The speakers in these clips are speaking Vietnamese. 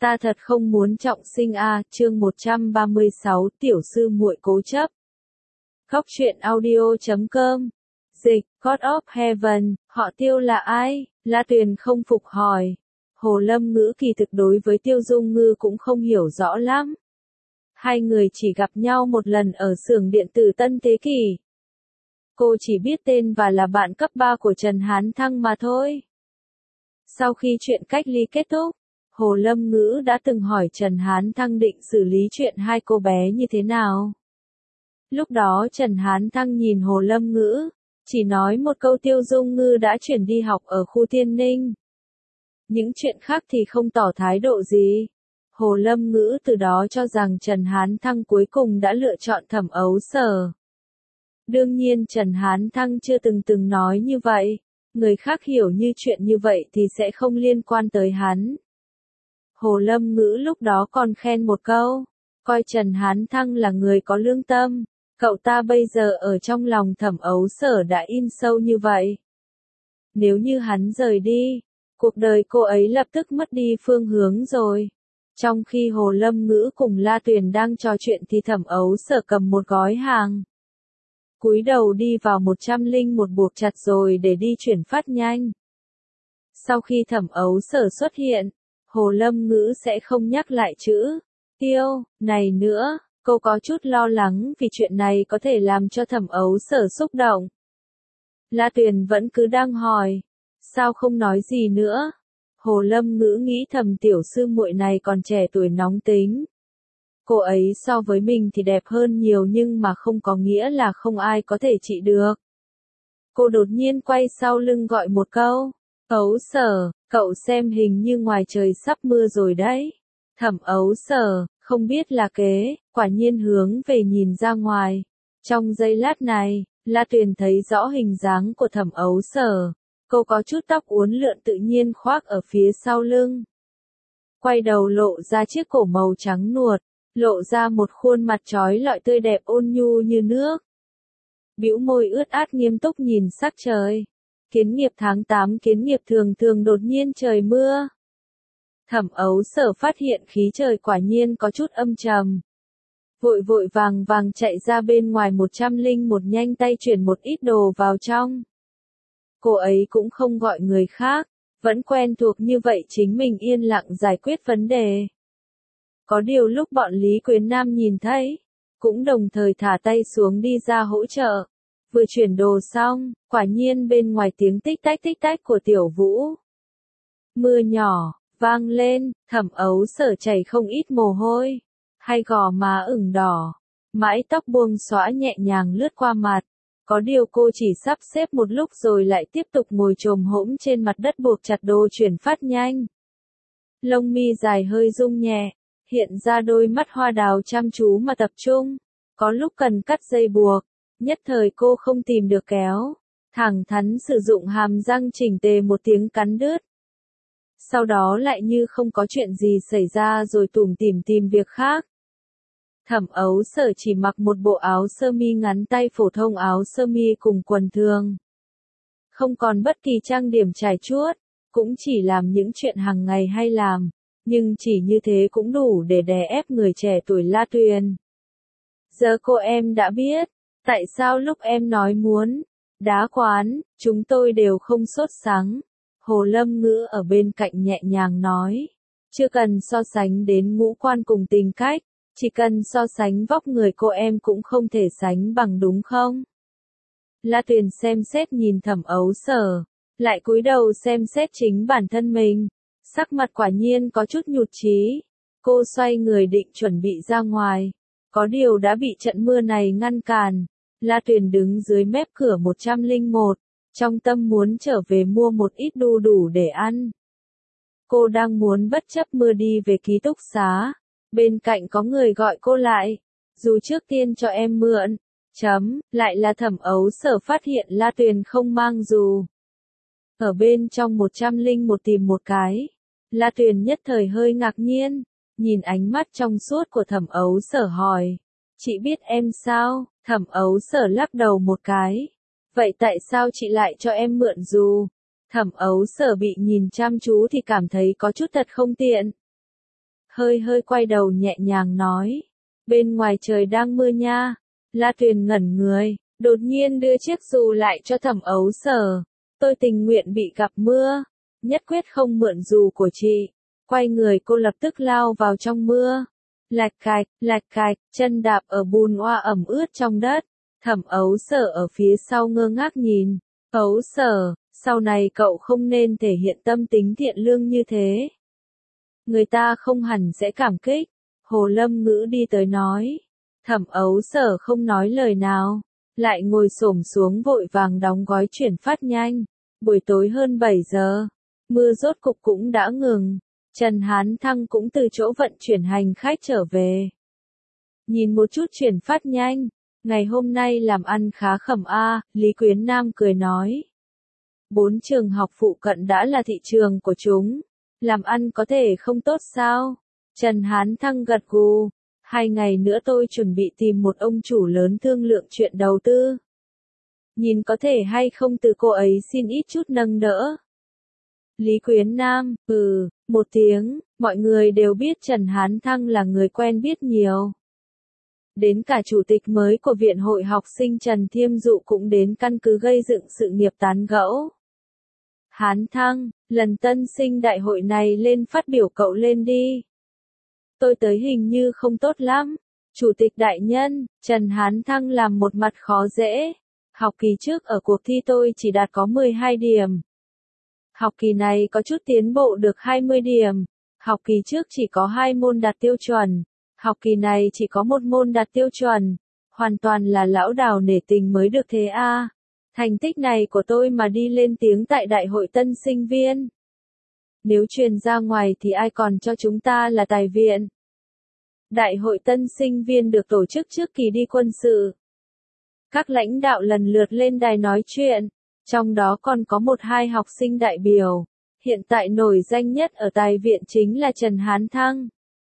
Ta thật không muốn trọng sinh a, chương 136, tiểu sư muội cố chấp. Khóc chuyện audio.com. Dịch, God of Heaven, họ Tiêu là ai? La Tuyền không phục hỏi. Hồ Lâm Ngữ kỳ thực đối với Tiêu Dung Ngư cũng không hiểu rõ lắm. Hai người chỉ gặp nhau một lần ở xưởng điện tử Tân Thế Kỷ. Cô chỉ biết tên và là bạn cấp 3 của Trần Hán Thăng mà thôi. Sau khi chuyện cách ly kết thúc, Hồ Lâm Ngữ đã từng hỏi Trần Hán Thăng định xử lý chuyện hai cô bé như thế nào. Lúc đó Trần Hán Thăng nhìn Hồ Lâm Ngữ, chỉ nói một câu Tiêu Dung Ngư đã chuyển đi học ở khu Thiên Ninh. Những chuyện khác thì không tỏ thái độ gì. Hồ Lâm Ngữ từ đó cho rằng Trần Hán Thăng cuối cùng đã lựa chọn Thẩm Ấu Sở. Đương nhiên Trần Hán Thăng chưa từng nói như vậy. Người khác hiểu như chuyện như vậy thì sẽ không liên quan tới hắn. Hồ Lâm Ngữ lúc đó còn khen một câu, coi Trần Hán Thăng là người có lương tâm, cậu ta bây giờ ở trong lòng Thẩm Ấu Sở đã in sâu như vậy. Nếu như hắn rời đi, cuộc đời cô ấy lập tức mất đi phương hướng rồi. Trong khi Hồ Lâm Ngữ cùng La Tuyền đang trò chuyện thì Thẩm Ấu Sở cầm một gói hàng. Cúi đầu đi vào 101 buộc chặt rồi để đi chuyển phát nhanh. Sau khi Thẩm Ấu Sở xuất hiện, Hồ Lâm Ngữ sẽ không nhắc lại chữ Tiêu này nữa, cô có chút lo lắng vì chuyện này có thể làm cho Thẩm Ấu Sở xúc động. La Tuyền vẫn cứ đang hỏi, sao không nói gì nữa? Hồ Lâm Ngữ nghĩ thầm tiểu sư muội này còn trẻ tuổi nóng tính. Cô ấy so với mình thì đẹp hơn nhiều nhưng mà không có nghĩa là không ai có thể trị được. Cô đột nhiên quay sau lưng gọi một câu, Ấu Sở, cậu xem hình như ngoài trời sắp mưa rồi đấy. Thẩm Ấu Sở, không biết là kế, quả nhiên hướng về nhìn ra ngoài. Trong giây lát này, La Tuyền thấy rõ hình dáng của Thẩm Ấu Sở. Cô có chút tóc uốn lượn tự nhiên khoác ở phía sau lưng. Quay đầu lộ ra chiếc cổ màu trắng nuột, lộ ra một khuôn mặt trói lọi tươi đẹp ôn nhu như nước. Bĩu môi ướt át nghiêm túc nhìn sắc trời. Kiến nghiệp tháng 8 kiến nghiệp thường đột nhiên trời mưa. Thẩm Ấu Sở phát hiện khí trời quả nhiên có chút âm trầm. Vội vàng chạy ra bên ngoài 101 nhanh tay chuyển một ít đồ vào trong. Cô ấy cũng không gọi người khác, vẫn quen thuộc như vậy chính mình yên lặng giải quyết vấn đề. Có điều lúc bọn Lý Quyến Nam nhìn thấy, cũng đồng thời thả tay xuống đi ra hỗ trợ. Vừa chuyển đồ xong, quả nhiên bên ngoài tiếng tích tách của Tiểu Vũ. Mưa nhỏ, vang lên, Thẩm Ấu Sở chảy không ít mồ hôi, hai gò má ửng đỏ, mái tóc buông xõa nhẹ nhàng lướt qua mặt. Có điều cô chỉ sắp xếp một lúc rồi lại tiếp tục ngồi chồm hổm trên mặt đất buộc chặt đồ chuyển phát nhanh. Lông mi dài hơi rung nhẹ, hiện ra đôi mắt hoa đào chăm chú mà tập trung. Có lúc cần cắt dây buộc, nhất thời cô không tìm được kéo, thẳng thắn sử dụng hàm răng chỉnh tề một tiếng cắn đứt. Sau đó lại như không có chuyện gì xảy ra rồi tủm tỉm tìm việc khác. Thẩm Ấu Sở chỉ mặc một bộ áo sơ mi ngắn tay phổ thông áo sơ mi cùng quần thường. Không còn bất kỳ trang điểm trải chuốt, cũng chỉ làm những chuyện hàng ngày hay làm, nhưng chỉ như thế cũng đủ để đè ép người trẻ tuổi La Tuyền. Giờ cô em đã biết, tại sao lúc em nói muốn đá quán, chúng tôi đều không sốt sắng. Hồ Lâm Ngữ ở bên cạnh nhẹ nhàng nói, chưa cần so sánh đến ngũ quan cùng tính cách. Chỉ cần so sánh vóc người cô em cũng không thể sánh bằng đúng không? La Tuyền xem xét nhìn Thẩm Ấu Sở, lại cúi đầu xem xét chính bản thân mình. Sắc mặt quả nhiên có chút nhụt chí. Cô xoay người định chuẩn bị ra ngoài. Có điều đã bị trận mưa này ngăn cản. La Tuyền đứng dưới mép cửa 101, trong tâm muốn trở về mua một ít đu đủ để ăn. Cô đang muốn bất chấp mưa đi về ký túc xá. Bên cạnh có người gọi cô lại, dù trước tiên cho em mượn, lại là Thẩm Ấu Sở phát hiện La Tuyền không mang dù. Ở bên trong 101 tìm một cái, La Tuyền nhất thời hơi ngạc nhiên, nhìn ánh mắt trong suốt của Thẩm Ấu Sở hỏi, chị biết em sao? Thẩm Ấu Sở lắc đầu một cái, vậy tại sao chị lại cho em mượn dù? Thẩm Ấu Sở bị nhìn chăm chú thì cảm thấy có chút thật không tiện. hơi hơi quay đầu nhẹ nhàng nói. Bên ngoài trời đang mưa nha. La Tuyền ngẩn người, đột nhiên đưa chiếc dù lại cho Thẩm Ấu Sở. Tôi tình nguyện bị gặp mưa, nhất quyết không mượn dù của chị. Quay người cô lập tức lao vào trong mưa. Lạch cạch, chân đạp ở bùn oa ẩm ướt trong đất. Thẩm Ấu Sở ở phía sau ngơ ngác nhìn. Ấu Sở, sau này cậu không nên thể hiện tâm tính thiện lương như thế. Người ta không hẳn sẽ cảm kích. Hồ Lâm Ngữ đi tới nói. Thẩm Ấu Sở không nói lời nào, lại ngồi xổm xuống vội vàng đóng gói chuyển phát nhanh. Buổi tối hơn 7 giờ, mưa rốt cục cũng đã ngừng. Trần Hán Thăng cũng từ chỗ vận chuyển hành khách trở về. Nhìn một chút chuyển phát nhanh, ngày hôm nay làm ăn khá khẩm a, Lý Quyến Nam cười nói. 4 trường học phụ cận đã là thị trường của chúng, làm ăn có thể không tốt sao? Trần Hán Thăng gật gù. 2 ngày nữa tôi chuẩn bị tìm một ông chủ lớn thương lượng chuyện đầu tư. Nhìn có thể hay không từ cô ấy xin ít chút nâng đỡ. Lý Quyến Nam, một tiếng, mọi người đều biết Trần Hán Thăng là người quen biết nhiều. Đến cả chủ tịch mới của Viện Hội Học sinh Trần Thiêm Dụ cũng đến căn cứ gây dựng sự nghiệp tán gẫu. Hán Thăng, lần tân sinh đại hội này lên phát biểu cậu lên đi. Tôi tới hình như không tốt lắm. Chủ tịch đại nhân, Trần Hán Thăng làm một mặt khó dễ. Học kỳ trước ở cuộc thi tôi chỉ đạt có 12 điểm. Học kỳ này có chút tiến bộ được 20 điểm. Học kỳ trước chỉ có 2 môn đạt tiêu chuẩn. Học kỳ này chỉ có 1 môn đạt tiêu chuẩn. Hoàn toàn là lão Đào nể tình mới được thế a. Thành tích này của tôi mà đi lên tiếng tại đại hội tân sinh viên. Nếu truyền ra ngoài thì ai còn cho chúng ta là tài viện. Đại hội tân sinh viên được tổ chức trước kỳ đi quân sự. Các lãnh đạo lần lượt lên đài nói chuyện, trong đó còn có 1-2 học sinh đại biểu. Hiện tại nổi danh nhất ở tài viện chính là Trần Hán Thăng.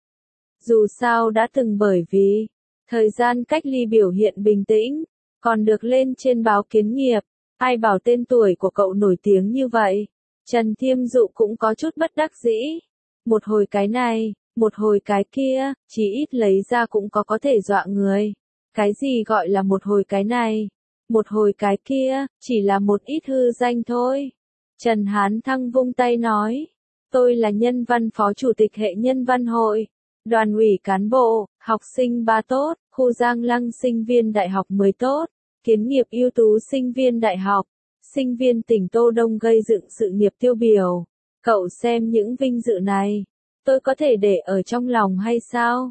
Dù sao đã từng bởi vì thời gian cách ly biểu hiện bình tĩnh, còn được lên trên báo Kiến Nghiệp. Ai bảo tên tuổi của cậu nổi tiếng như vậy? Trần Thiêm Dụ cũng có chút bất đắc dĩ. Một hồi cái này, một hồi cái kia, chỉ ít lấy ra cũng có thể dọa người. Cái gì gọi là một hồi cái này, một hồi cái kia, chỉ là một ít hư danh thôi. Trần Hán Thăng vung tay nói, tôi là nhân văn phó chủ tịch hệ nhân văn hội, đoàn ủy cán bộ, học sinh 3 tốt, khu Giang Lăng sinh viên đại học 10 tốt, Kiến Nghiệp ưu tú sinh viên đại học, sinh viên tỉnh Tô Đông gây dựng sự nghiệp tiêu biểu. Cậu xem những vinh dự này, tôi có thể để ở trong lòng hay sao?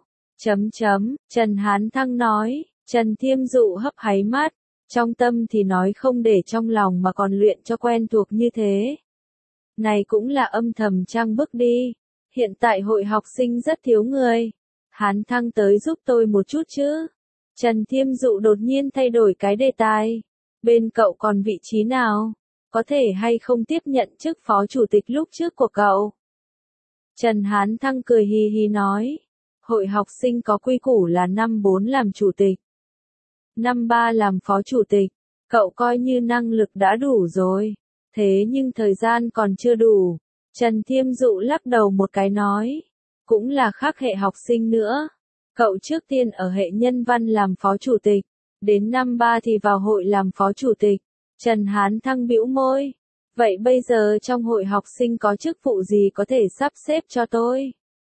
Trần Hán Thăng nói. Trần Thiêm Dụ hấp háy mắt, trong tâm thì nói không để trong lòng mà còn luyện cho quen thuộc như thế. Này cũng là âm thầm trang bức đi. Hiện tại hội học sinh rất thiếu người. Hán Thăng tới giúp tôi một chút chứ. Trần Thiêm Dụ đột nhiên thay đổi cái đề tài. Bên cậu còn vị trí nào? Có thể hay không tiếp nhận chức phó chủ tịch lúc trước của cậu? Trần Hán Thăng cười hì hì nói. Hội học sinh có quy củ là năm 4 làm chủ tịch. Năm 3 làm phó chủ tịch. Cậu coi như năng lực đã đủ rồi. Thế nhưng thời gian còn chưa đủ. Trần Thiêm Dụ lắc đầu một cái nói. Cũng là khác hệ học sinh nữa. Cậu trước tiên ở hệ nhân văn làm phó chủ tịch. Đến năm 3 thì vào hội làm phó chủ tịch. Trần Hán Thăng bĩu môi. Vậy bây giờ trong hội học sinh có chức vụ gì có thể sắp xếp cho tôi?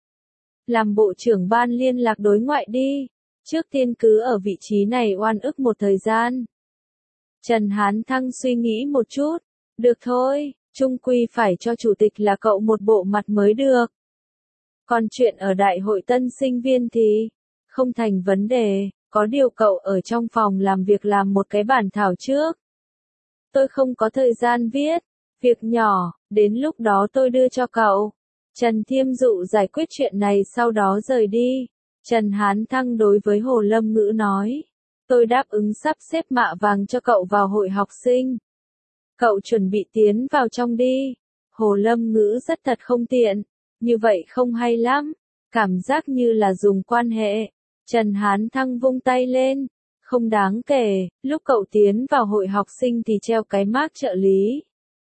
Làm bộ trưởng ban liên lạc đối ngoại đi. Trước tiên cứ ở vị trí này oan ức một thời gian. Trần Hán Thăng suy nghĩ một chút. Được thôi, chung quy phải cho chủ tịch là cậu một bộ mặt mới được. Còn chuyện ở đại hội tân sinh viên thì không thành vấn đề, có điều cậu ở trong phòng làm việc làm một cái bản thảo trước. Tôi không có thời gian viết, việc nhỏ, đến lúc đó tôi đưa cho cậu. Trần Thiêm Dụ giải quyết chuyện này sau đó rời đi. Trần Hán Thăng đối với Hồ Lâm Ngữ nói, tôi đáp ứng sắp xếp mạ vàng cho cậu vào hội học sinh. Cậu chuẩn bị tiến vào trong đi. Hồ Lâm Ngữ rất thật không tiện, như vậy không hay lắm, cảm giác như là dùng quan hệ. Trần Hán Thăng vung tay lên, không đáng kể, lúc cậu tiến vào hội học sinh thì treo cái mác trợ lý.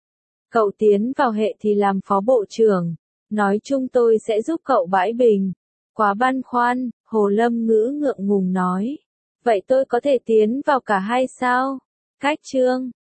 Cậu tiến vào hệ thì làm phó bộ trưởng, nói chung tôi sẽ giúp cậu bãi bình. Quá băn khoăn, Hồ Lâm Ngữ ngượng ngùng nói. Vậy tôi có thể tiến vào cả hai sao? Cách Trương